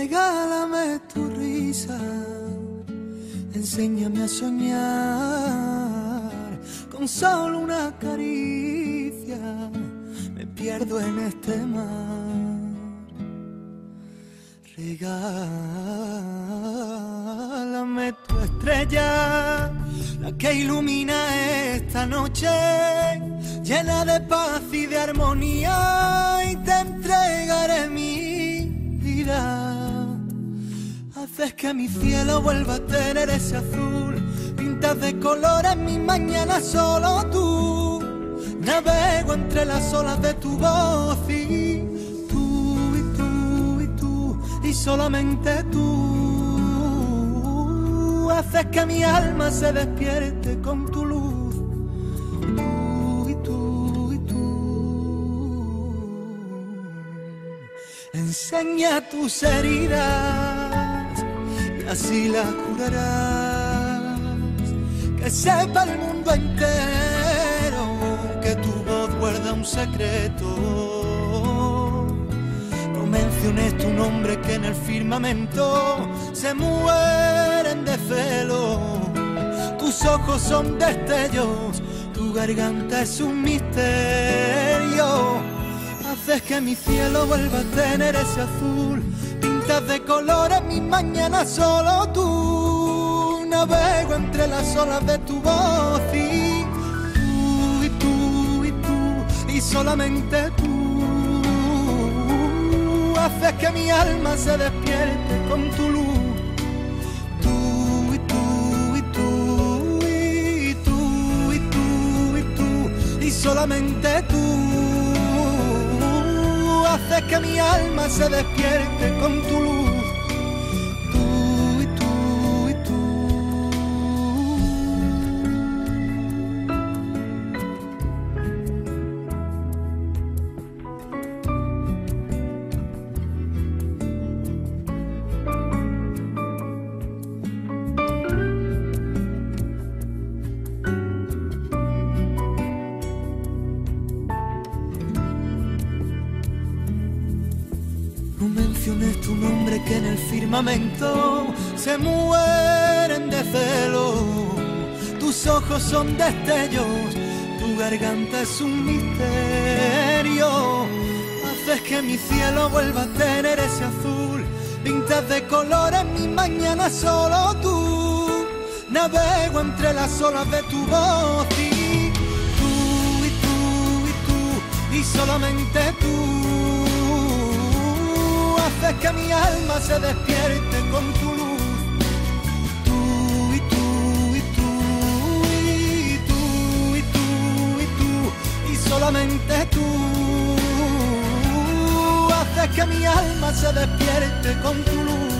Regálame tu risa, enséñame a soñar, con solo una caricia me pierdo en este mar. Regálame tu estrella, la que ilumina esta noche, llena de paz y de armonía, y te entregaré mi vida. Haces que mi cielo vuelva a tener ese azul, pintas de colores mis mañanas solo tú. Navego entre las olas de tu voz y tú, y tú, y tú, y solamente tú. Haces que mi alma se despierte con tu luz, tú, y tú, y tú. Enseña tus heridas y así las curarás. Que sepa el mundo entero que tu voz guarda un secreto. No menciones tu nombre que en el firmamento se mueren de celo. Tus ojos son destellos, tu garganta es un misterio. Haces que mi cielo vuelva a tener ese azul, pintas de colores mis mañanas solo tú. Navego entre las olas de tu voz y tú, y tú, y tú, y solamente tú. Haces que mi alma se despierte con tu luz, tú, y tú, y tú, y tú, y tú, y tú, y solamente tú. Haces que mi alma se despierte con tu luz, tú, y tú, y tú. No menciones tu nombre que en el firmamento se mueren de celo. Tus ojos son destellos, tu garganta es un misterio. Haces que mi cielo vuelva a tener ese azul, pintas de colores mis mañanas solo tú. Navego entre las olas de tu voz y tú, y tú, y tú, y solamente tú. Haces que mi alma se despierte con tu luz, tú, y tú, y tú, y tú, y tú, y tú, y solamente tú. Haces que mi alma se despierte con tu luz.